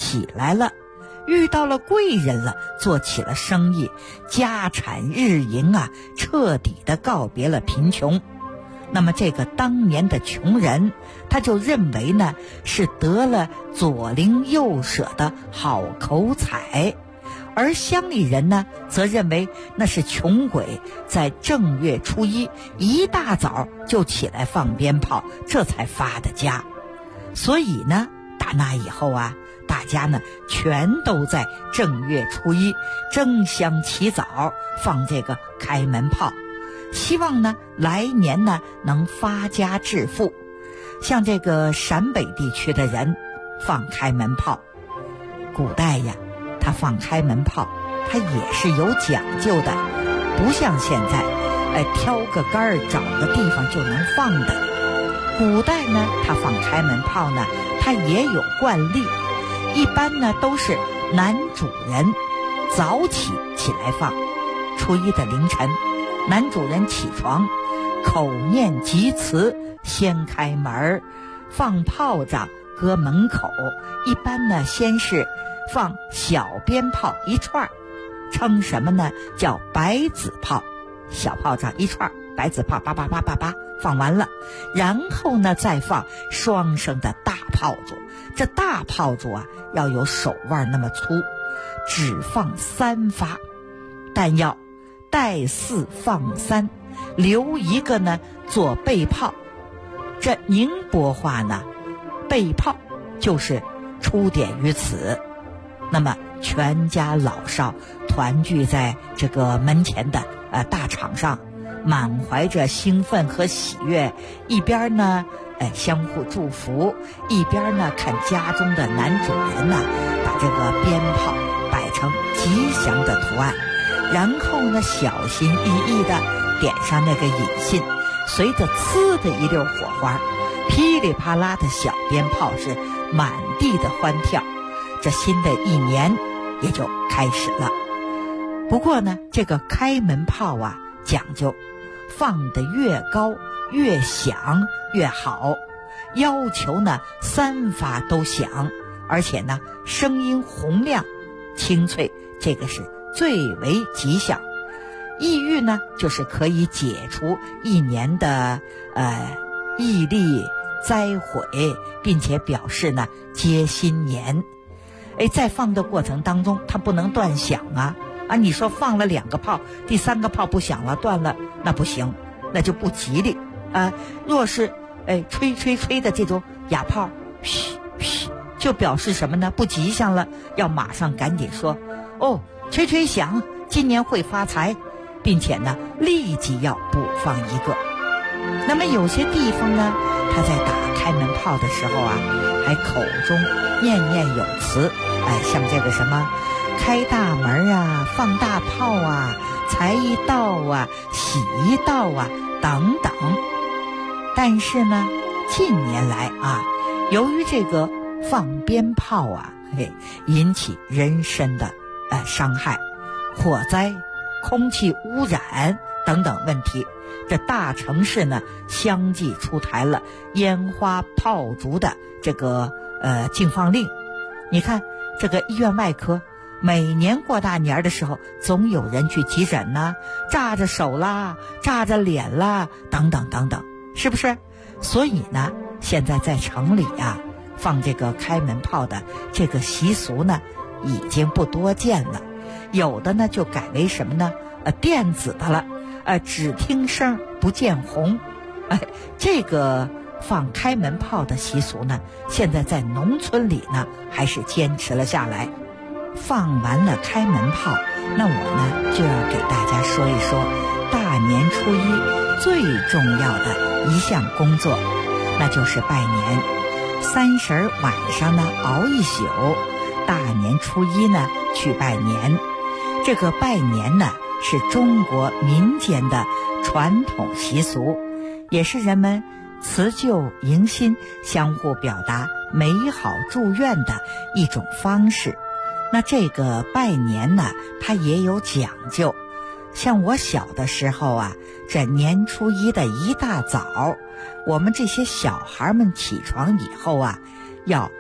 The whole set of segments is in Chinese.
起来了，遇到了贵人了，做起了生意，家产日盈啊，彻底的告别了贫穷。那么这个当年的穷人，他就认为呢是得了左邻右舍的好口彩，而乡里人呢则认为那是穷鬼在正月初一一大早就起来放鞭炮，这才发的家。所以呢打那以后啊，大家呢全都在正月初一争相起早放这个开门炮，希望呢来年呢能发家致富。像这个陕北地区的人放开门炮，古代呀他放开门炮他也是有讲究的，不像现在挑个杆儿找个地方就能放的。古代呢他放开门炮呢他也有惯例，一般呢都是男主人早起来放。初一的凌晨，男主人起床，口念吉词，先开门，放炮仗搁门口。一般呢先是放小鞭炮一串，称什么呢？叫白子炮。小炮仗一串，白子炮叭叭叭叭叭放完了，然后呢再放双声的大炮竹。这大炮竹啊要有手腕那么粗，只放3发，但要带4放3，留一个呢做备炮。这宁波话呢，备炮就是出典于此。那么全家老少团聚在这个门前的大场上，满怀着兴奋和喜悦，一边呢相互祝福，一边呢看家中的男主人呢把这个鞭炮摆成吉祥的图案，然后呢小心翼翼的点上那个引信，随着呲的一溜火花，噼里啪啦的小鞭炮是满地的欢跳。这新的一年也就开始了。不过呢这个开门炮啊讲究放得越高越响越好，要求呢3发都响，而且呢声音洪亮清脆，这个是最为吉祥。意欲呢就是可以解除一年的毅力灾毁，并且表示呢接新年。在放的过程当中它不能断响啊，你说放了2个炮，第3个炮不响了断了，那不行，那就不吉利啊。若是吹的这种哑炮，嘘嘘，就表示什么呢？不吉祥了，要马上赶紧说吹响，今年会发财，并且呢立即要补放一个。那么有些地方呢他在打开门炮的时候啊还口中念念有词，像这个什么开大门啊，放大炮啊，财一到啊，喜一到啊等等。但是呢近年来啊，由于这个放鞭炮啊引起人身的伤害，火灾、空气污染等等问题，这大城市呢相继出台了烟花炮竹的这个禁放令。你看这个医院外科每年过大年的时候总有人去急诊呢，炸着手啦，炸着脸啦，等等等等，是不是？所以呢现在在城里啊放这个开门炮的这个习俗呢已经不多见了，有的呢就改为什么呢电子的了，只听声不见红。这个放开门炮的习俗呢现在在农村里呢还是坚持了下来。放完了开门炮，那我呢就要给大家说一说大年初一最重要的一项工作，那就是拜年。30晚上呢熬一宿，大年初一呢去拜年。这个拜年呢是中国民间的传统习俗，也是人们辞旧迎新、相互表达美好祝愿的一种方式。那这个拜年呢它也有讲究，像我小的时候啊，这年初一的一大早，我们这些小孩们起床以后啊，要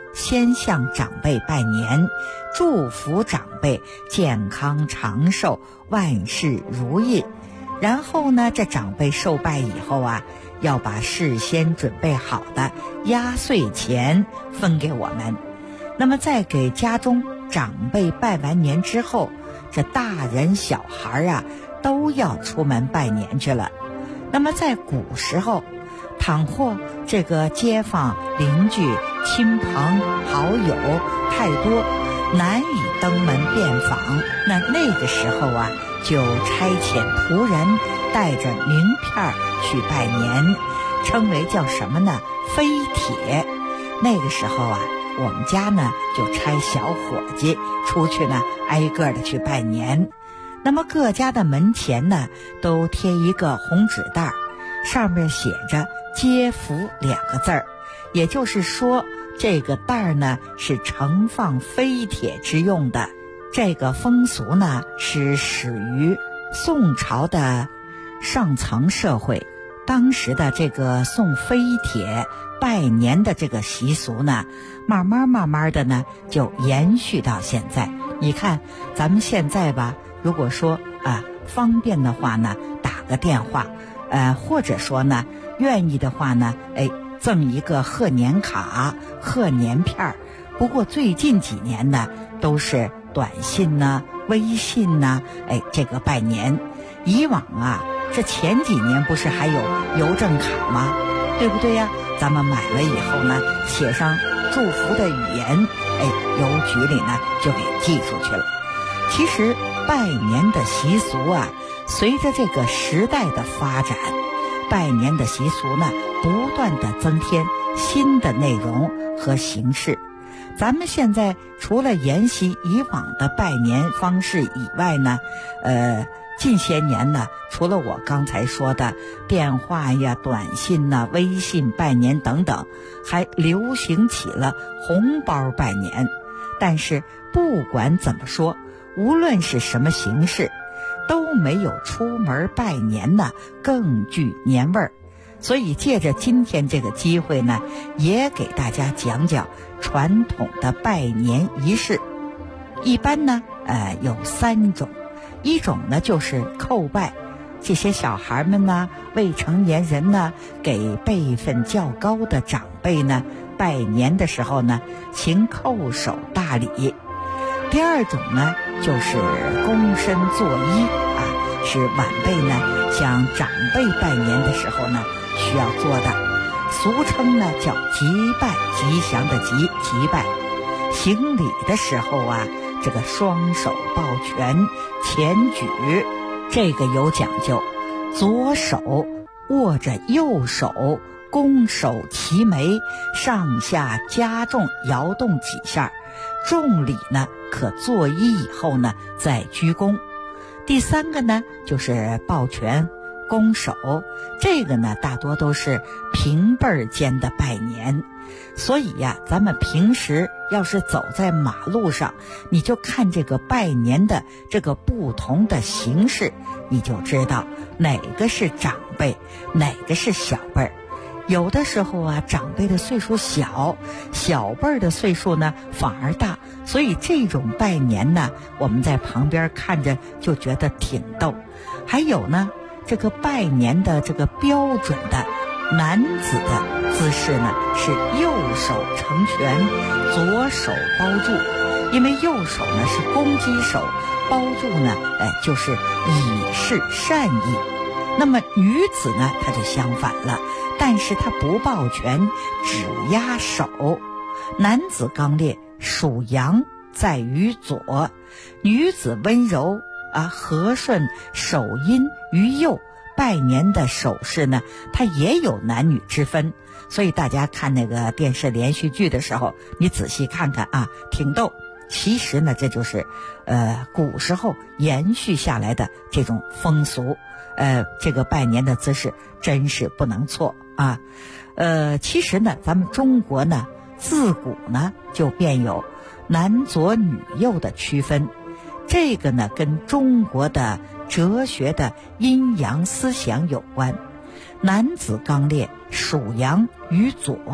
先向长辈拜年，祝福长辈健康长寿，万事如意。然后呢，这长辈受拜以后啊，要把事先准备好的压岁钱分给我们。那么在给家中长辈拜完年之后，这大人小孩啊都要出门拜年去了。那么在古时候，倘或这个街坊邻居亲朋好友太多，难以登门遍访，那个时候啊，就差遣仆人带着名片去拜年，称为叫什么呢？飞帖。那个时候啊，我们家呢就差小伙计出去呢，挨个的去拜年。那么各家的门前呢，都贴一个红纸袋，上面写着接福2个字儿，也就是说这个袋呢是盛放飞帖之用的。这个风俗呢是始于宋朝的上层社会，当时的这个送飞帖拜年的这个习俗呢，慢慢的呢就延续到现在。你看咱们现在吧，如果说方便的话呢，打个电话，或者说呢愿意的话呢，赠一个贺年卡、贺年片。不过最近几年呢，都是短信呢、微信呢，这个拜年。以往啊，这前几年不是还有邮政卡吗？对不对呀？咱们买了以后呢，写上祝福的语言，邮局里呢就给寄出去了。其实拜年的习俗啊，随着这个时代的发展，拜年的习俗呢不断的增添新的内容和形式。咱们现在除了沿袭以往的拜年方式以外呢，近些年呢，除了我刚才说的电话呀、短信呐、微信拜年等等，还流行起了红包拜年。但是不管怎么说，无论是什么形式，都没有出门拜年呢更具年味儿。所以借着今天这个机会呢，也给大家讲讲传统的拜年仪式。一般呢有3种。一种呢就是叩拜，这些小孩们呢、未成年人呢，给辈分较高的长辈呢拜年的时候呢，行叩首大礼。第2种呢就是躬身作揖是晚辈呢向长辈拜年的时候呢需要做的，俗称呢叫吉拜，吉祥的吉，吉拜。行礼的时候啊，这个双手抱拳前举，这个有讲究，左手握着右手，弓手齐眉，上下加重摇动几下，重礼呢可作揖以后呢再鞠躬。第3个呢就是抱拳弓手，这个呢大多都是平辈间的拜年。所以呀，咱们平时要是走在马路上，你就看这个拜年的这个不同的形式，你就知道哪个是长辈，哪个是小辈。有的时候啊，长辈的岁数小，小辈的岁数呢反而大，所以这种拜年呢，我们在旁边看着就觉得挺逗。还有呢，这个拜年的这个标准的男子的姿势呢是右手成拳，左手包住，因为右手呢是攻击手，包住呢就是以示善意。那么女子呢她就相反了，但是她不抱拳，只压手。男子刚烈属阳，在于左，女子温柔和顺，手阴于右。拜年的手势呢，它也有男女之分，所以大家看那个电视连续剧的时候，你仔细看看啊，挺逗。其实呢，这就是古时候延续下来的这种风俗。这个拜年的姿势真是不能错啊。其实呢，咱们中国呢，自古呢就便有男左女右的区分。这个呢，跟中国的哲学的阴阳思想有关。男子刚烈属阳于左，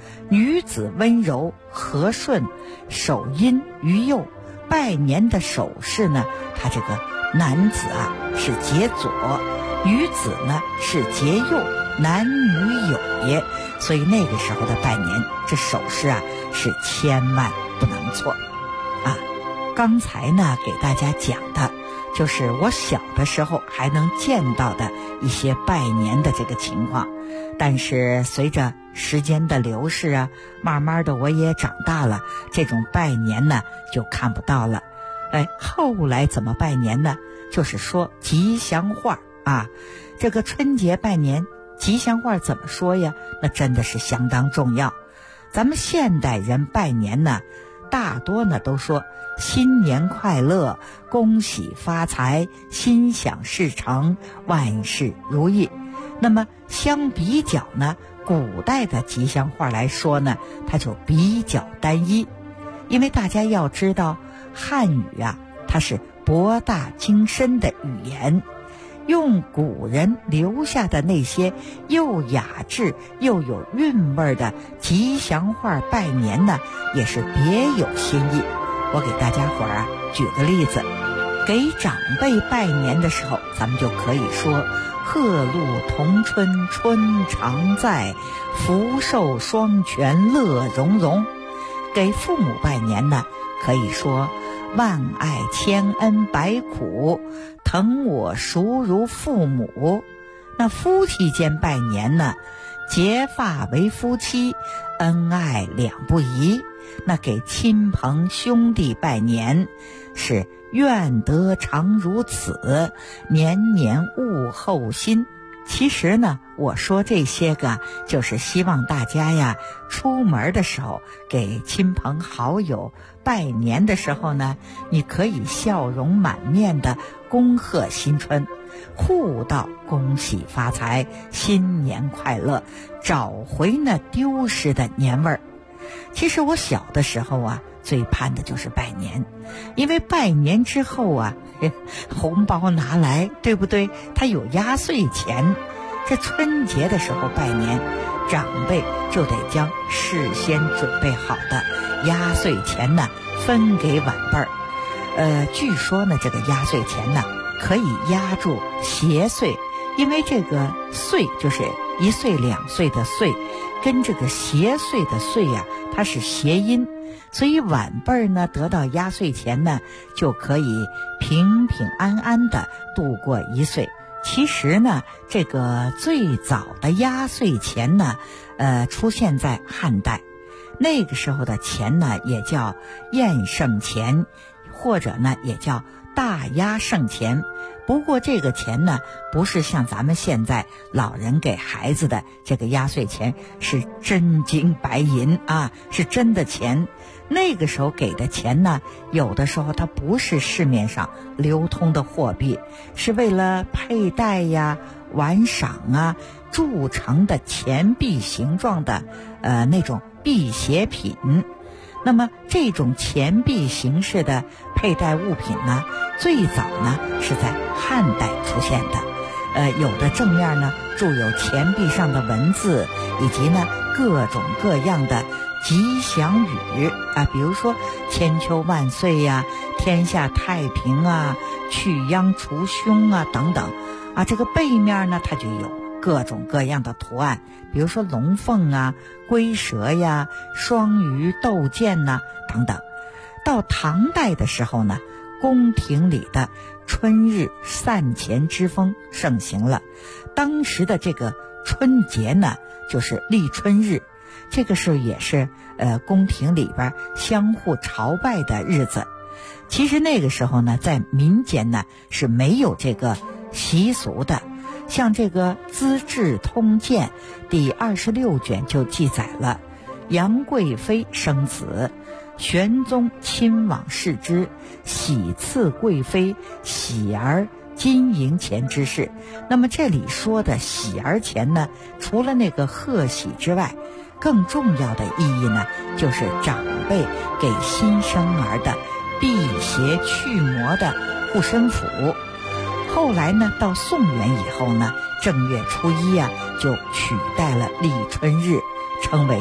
女子温柔和顺，手阴于右。拜年的手势呢，它这个男子啊是结左，女子呢是结右，男女有别。所以那个时候的拜年，这手势啊是千万不能错啊。刚才呢给大家讲的就是我小的时候还能见到的一些拜年的这个情况，但是随着时间的流逝啊，慢慢的我也长大了，这种拜年呢就看不到了。后来怎么拜年呢？就是说吉祥话啊。这个春节拜年吉祥话怎么说呀？那真的是相当重要。咱们现代人拜年呢，大多呢都说新年快乐，恭喜发财，心想事成，万事如意。那么相比较呢，古代的吉祥话来说呢，它就比较单一。因为大家要知道，汉语啊，它是博大精深的语言，用古人留下的那些又雅致又有韵味的吉祥话拜年呢，也是别有新意。我给大家伙儿啊举个例子，给长辈拜年的时候，咱们就可以说贺禄同春春常在，福寿双全乐融融。给父母拜年呢，可以说万爱千恩百苦，疼我孰如父母。那夫妻间拜年呢，结发为夫妻，恩爱两不疑。那给亲朋兄弟拜年是愿得常如此，年年勿后心。其实呢，我说这些个就是希望大家呀，出门的时候给亲朋好友拜年的时候呢，你可以笑容满面的恭贺新春，互道恭喜发财，新年快乐，找回那丢失的年味儿。其实我小的时候啊，最盼的就是拜年，因为拜年之后啊，红包拿来，对不对？它有压岁钱。这春节的时候拜年，长辈就得将事先准备好的压岁钱呢分给晚辈儿。据说呢，这个压岁钱呢可以压住邪岁，因为这个岁就是1岁2岁的岁，跟这个邪岁的岁呀，它是谐音，所以晚辈儿呢得到压岁钱呢，就可以平平安安的度过1岁。其实呢，这个最早的压岁钱呢，出现在汉代，那个时候的钱呢也叫验圣钱，或者呢也叫大压圣钱。不过这个钱呢，不是像咱们现在老人给孩子的这个压岁钱，是真金白银啊，是真的钱。那个时候给的钱呢，有的时候它不是市面上流通的货币，是为了佩戴呀、玩赏啊铸成的钱币形状的那种辟邪品。那么这种钱币形式的佩戴物品呢，最早呢是在汉代出现的。有的正面呢铸有钱币上的文字，以及呢各种各样的吉祥语啊，比如说千秋万岁呀、天下太平啊、去殃除凶啊等等啊。这个背面呢，它就有各种各样的图案，比如说龙凤啊、龟蛇呀、双鱼斗剑呐等等。到唐代的时候呢，宫廷里的春日散钱之风盛行了。当时的这个春节呢，就是立春日，这个时候也是宫廷里边相互朝拜的日子。其实那个时候呢，在民间呢是没有这个习俗的。像这个《资治通鉴》第26卷就记载了杨贵妃生子，玄宗亲往视之，喜赐贵妃喜儿金银钱之事。那么这里说的喜儿钱呢，除了那个贺喜之外，更重要的意义呢，就是长辈给新生儿的辟邪去魔的护身符。后来呢，到宋元以后呢，正月初1啊，就取代了立春日，称为呢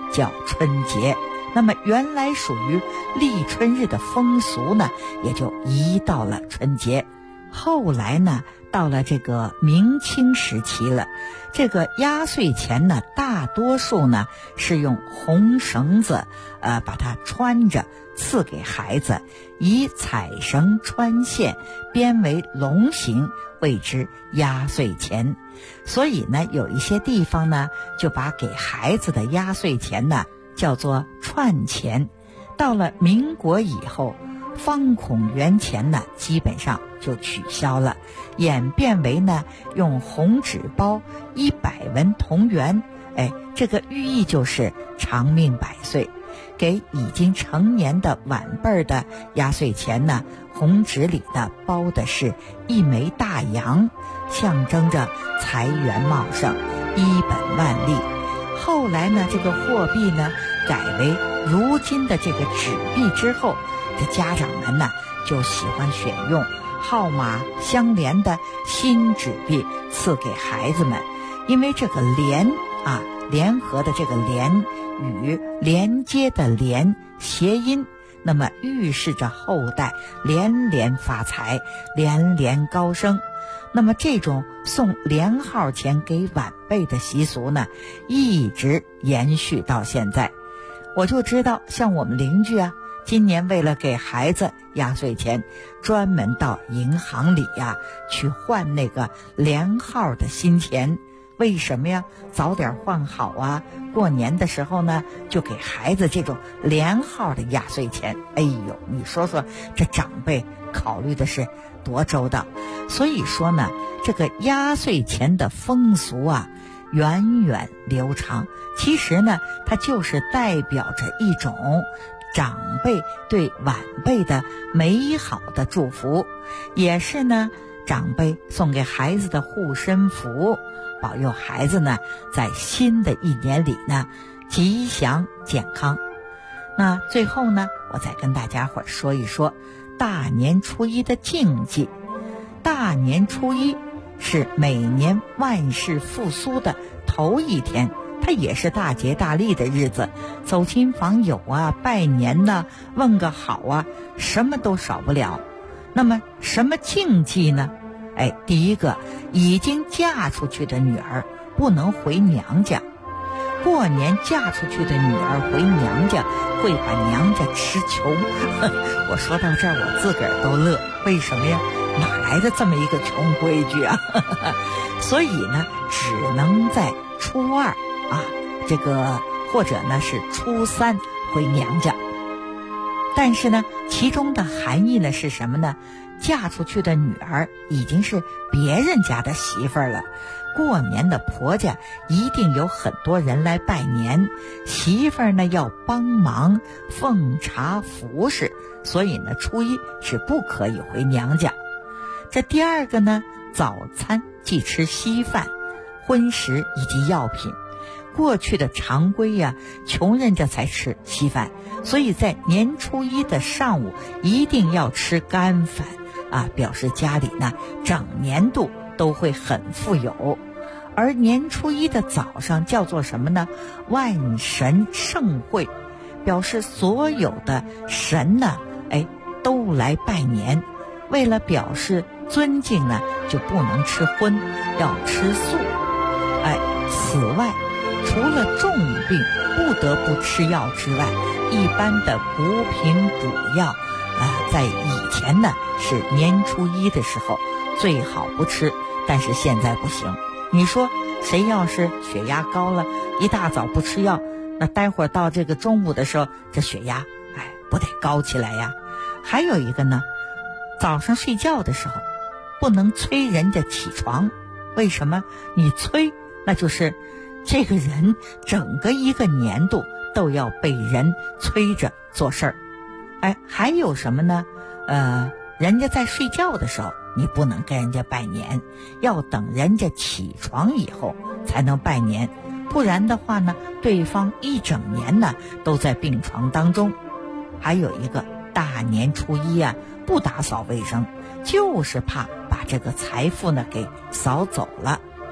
叫春节。那么原来属于立春日的风俗呢，也就移到了春节。后来呢，到了这个明清时期了，这个压岁钱呢，大多数呢是用红绳子把它穿着赐给孩子，以彩绳穿线编为龙形，谓之压岁钱。所以呢，有一些地方呢就把给孩子的压岁钱呢叫做串钱。到了民国以后，方孔元钱呢基本上就取消了，演变为呢用红纸包100文铜元，这个寓意就是长命百岁。给已经成年的晚辈的压岁钱呢，红纸里的包的是一枚大洋，象征着财源茂盛，一本万利。后来呢，这个货币呢改为如今的这个纸币之后，这家长们呢就喜欢选用号码相连的新纸币赐给孩子们，因为这个联合的这个联与连接的连谐音，那么预示着后代连连发财，连连高升。那么这种送连号钱给晚辈的习俗呢，一直延续到现在。我就知道像我们邻居今年为了给孩子压岁钱，专门到银行里去换那个连号的新钱。为什么呀？早点换好过年的时候呢，就给孩子这种连号的压岁钱。哎呦，你说说这长辈考虑的是多周到。所以说呢，这个压岁钱的风俗源远流长。其实呢，它就是代表着一种长辈对晚辈的美好的祝福，也是呢长辈送给孩子的护身符，保佑孩子呢在新的一年里呢吉祥健康。那最后呢，我再跟大家伙说一说大年初一的禁忌。大年初一是每年万事复苏的头一天，它也是大吉大利的日子，走亲访友拜年问个好什么都少不了。那么什么禁忌呢？第一个，已经嫁出去的女儿不能回娘家。过年嫁出去的女儿回娘家会把娘家吃穷。我说到这儿我自个儿都乐，为什么呀？哪来的这么一个穷规矩所以呢，只能在初2这个或者呢是初3回娘家。但是呢，其中的含义呢是什么呢？嫁出去的女儿已经是别人家的媳妇儿了，过年的婆家一定有很多人来拜年，媳妇儿呢要帮忙奉茶服侍，所以呢初一是不可以回娘家。这第二个呢，早餐忌吃稀饭、荤食以及药品。过去的常规穷人家才吃稀饭，所以在年初一的上午一定要吃干饭表示家里呢整年度都会很富有。而年初一的早上叫做什么呢？万神盛会，表示所有的神呢都来拜年。为了表示尊敬呢，就不能吃荤，要吃素。此外，除了重病不得不吃药之外，一般的补品补药在以前呢是年初一的时候最好不吃，但是现在不行。你说谁要是血压高了，一大早不吃药，那待会儿到这个中午的时候，这血压不得高起来呀？还有一个呢，早上睡觉的时候不能催人家起床。为什么？你催，那就是这个人整个一个年度都要被人催着做事儿。还有什么呢？人家在睡觉的时候你不能跟人家拜年，要等人家起床以后才能拜年，不然的话呢，对方一整年呢都在病床当中。还有一个，大年初一不打扫卫生，就是怕把这个财富呢给扫走了。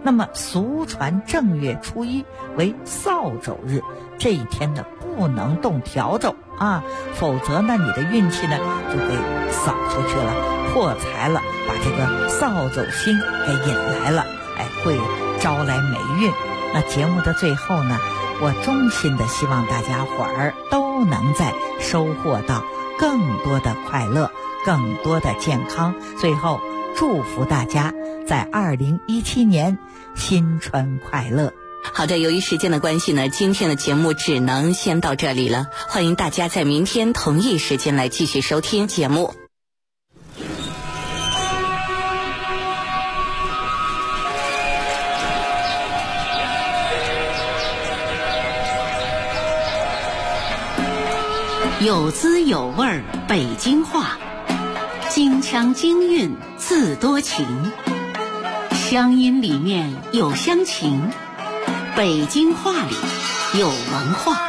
那么俗传正月初1为扫帚日，这一天呢不能动笤帚啊，否则呢你的运气呢就给扫出去了，破财了，把这个扫帚星给引来了，会招来霉运。那节目的最后呢，我衷心的希望大家伙儿都能在收获到更多的快乐，更多的健康。最后祝福大家在2017年新春快乐。 好的，由于时间的关系呢，今天的节目只能先到这里了。欢迎大家在明天同一时间来继续收听节目。有滋有味北京话，京腔京韵自多情，乡音里面有乡情，北京话里有文化。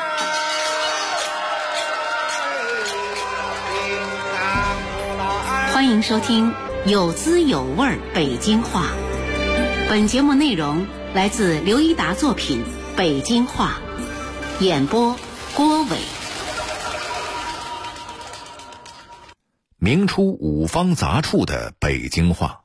欢迎收听有滋有味北京话。本节目内容来自刘一达作品《北京话》，演播郭伟。 明出五方杂处的北京话。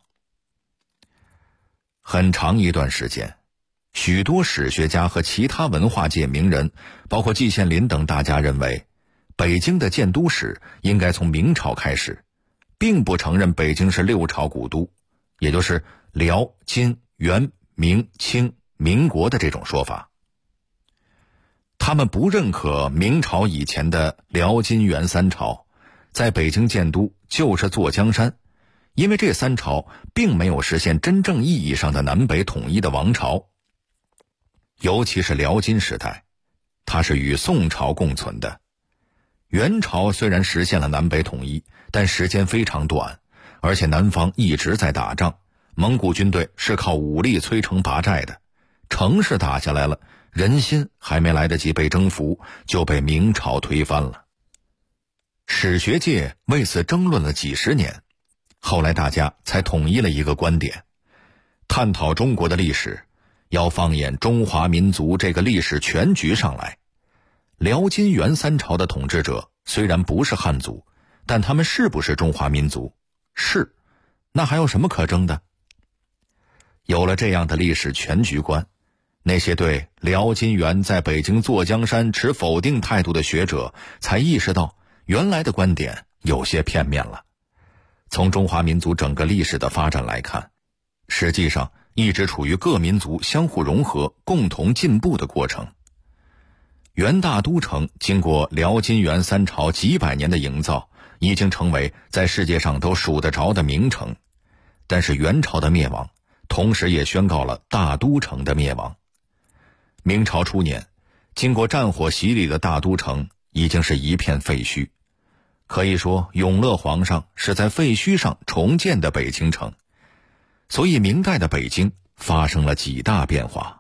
很长一段时间，许多史学家和其他文化界名人，包括季羡林等大家认为，北京的建都史应该从明朝开始，并不承认北京是6朝古都，也就是辽、金、元、明、清、民国的这种说法。他们不认可明朝以前的辽、金、元3朝，在北京建都就是坐江山，因为这3朝并没有实现真正意义上的南北统一的王朝。尤其是辽金时代，它是与宋朝共存的。元朝虽然实现了南北统一，但时间非常短，而且南方一直在打仗，蒙古军队是靠武力摧城拔寨的，城市打下来了，人心还没来得及被征服，就被明朝推翻了。史学界为此争论了几十年，后来大家才统一了一个观点：探讨中国的历史，要放眼中华民族这个历史全局上来。辽金元3朝的统治者虽然不是汉族，但他们是不是中华民族？是。那还有什么可争的？有了这样的历史全局观，那些对辽金元在北京坐江山持否定态度的学者才意识到，原来的观点有些片面了。从中华民族整个历史的发展来看，实际上一直处于各民族相互融合、共同进步的过程。元大都城经过辽金元3朝几百年的营造，已经成为在世界上都数得着的名城。但是元朝的灭亡，同时也宣告了大都城的灭亡。明朝初年，经过战火洗礼的大都城已经是一片废墟，可以说永乐皇上是在废墟上重建的北京城。所以明代的北京发生了几大变化。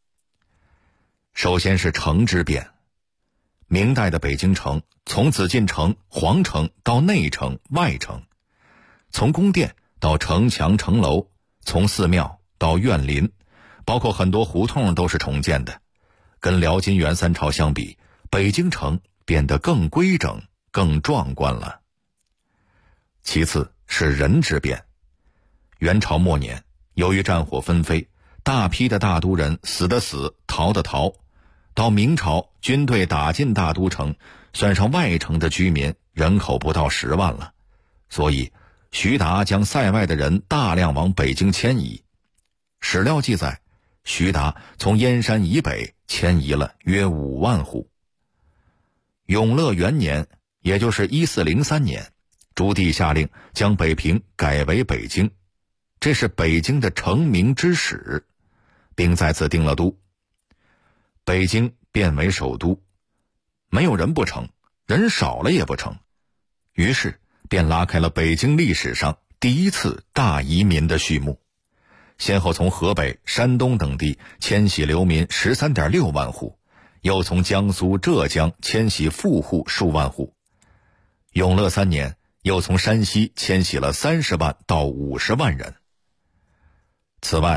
首先是城之变。明代的北京城从紫禁城、皇城到内城、外城，从宫殿到城墙城楼，从寺庙到院林，包括很多胡同都是重建的。跟辽金元3朝相比，北京城变得更规整、更壮观了。其次是人之变。元朝末年，由于战火纷飞，大批的大都人死的死，逃的逃。到明朝，军队打进大都城，算上外城的居民，人口不到10万了。所以徐达将塞外的人大量往北京迁移。史料记载，徐达从燕山以北迁移了约5万户。永乐元年，也就是1403年，朱棣下令将北平改为北京，这是北京的成名之始，并在此定了都。北京变为首都，没有人不成，人少了也不成，于是便拉开了北京历史上第一次大移民的序幕，先后从河北、山东等地迁徙流民 13.6 万户，又从江苏、浙江迁徙富户数万户。永乐3年，又从山西迁徙了30万到50万人。此外，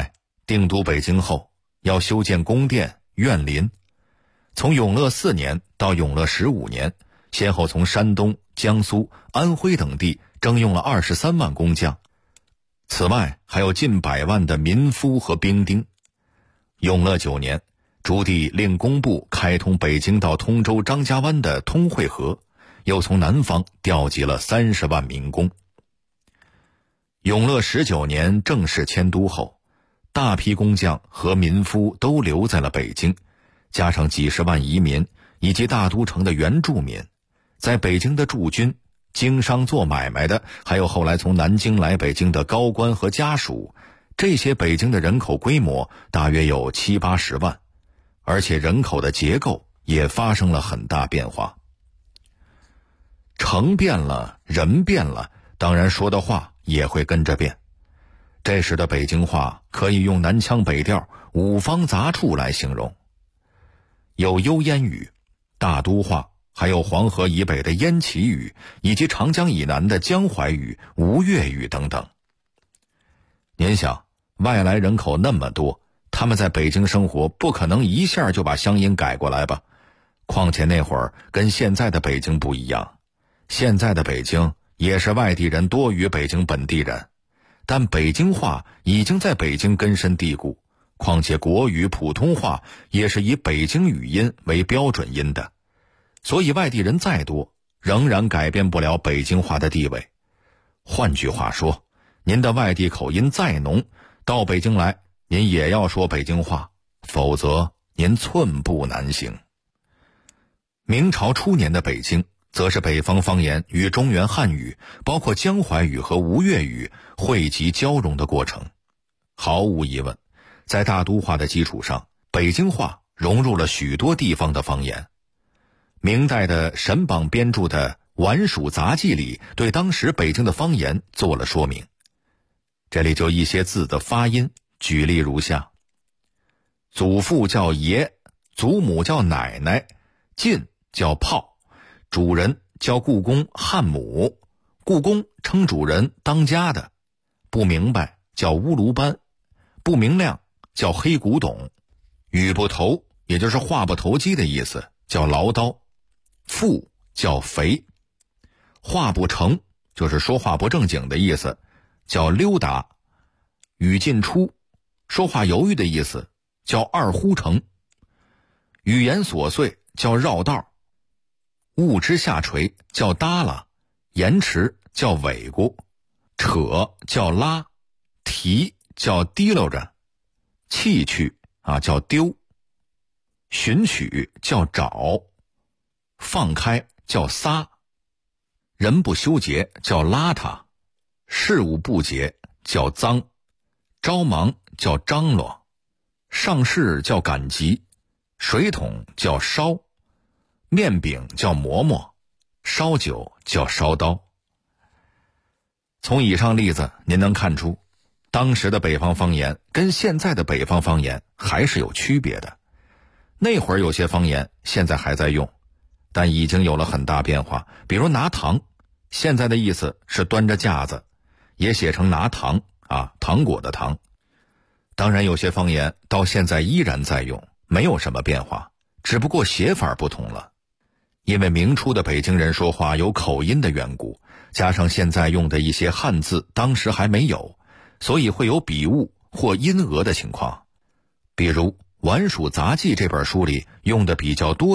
定都北京后，要修建宫殿、苑林。从永乐4年到永乐15年，先后从山东、江苏、安徽等地征用了23万工匠，此外还有近100万的民夫和兵丁。永乐9年，朱棣令工部开通北京到通州张家湾的通惠河，又从南方调集了30万民工。永乐19年正式迁都后，大批工匠和民夫都留在了北京，加上几十万移民以及大都城的原住民，在北京的驻军、经商做买卖的，还有后来从南京来北京的高官和家属，这些北京的人口规模大约有70-80万，而且人口的结构也发生了很大变化。城变了，人变了，当然说的话也会跟着变。这时的北京话可以用南腔北调、五方杂处来形容，有幽燕语、大都话，还有黄河以北的燕齐语，以及长江以南的江淮语、吴越语等等。您想，外来人口那么多，他们在北京生活，不可能一下就把乡音改过来吧？况且那会儿跟现在的北京不一样，现在的北京也是外地人多于北京本地人，但北京话已经在北京根深蒂固，况且国语、普通话也是以北京语音为标准音的，所以外地人再多，仍然改变不了北京话的地位。换句话说，您的外地口音再浓，到北京来，您也要说北京话，否则您寸步难行。明朝初年的北京，则是北方方言与中原汉语，包括江淮语和吴越语汇集交融的过程。毫无疑问，在大都话的基础上，北京话融入了许多地方的方言。明代的沈榜编著的《晚蜀杂记》里，对当时北京的方言做了说明。这里就一些字的发音，举例如下：祖父叫爷，祖母叫奶奶，进叫炮，主人叫故宫汉母，故宫称主人当家的，不明白叫乌卢班，不明亮叫黑古董，语不投也就是话不投机的意思，叫唠叨，富叫肥，话不成就是说话不正经的意思，叫溜达，语进出说话犹豫的意思，叫二呼成，语言琐碎叫绕道，物之下垂叫耷拉，延迟叫尾咕，扯叫拉，提叫提溜着，弃去叫丢，寻取叫找，放开叫撒，人不修洁叫邋遢，事物不洁叫脏，着忙叫张罗，上事叫赶集，水桶叫烧，面饼叫馍馍，烧酒叫烧刀。从以上例子您能看出，当时的北方方言跟现在的北方方言还是有区别的。那会儿有些方言现在还在用，但已经有了很大变化。比如拿糖，现在的意思是端着架子，也写成拿糖糖果的糖。当然有些方言到现在依然在用，没有什么变化，只不过写法不同了。因为明初的北京人说话有口音的缘故，加上现在用的一些汉字当时还没有，所以会有笔误或音讹的情况。比如《晚蜀杂记》这本书里用的比较多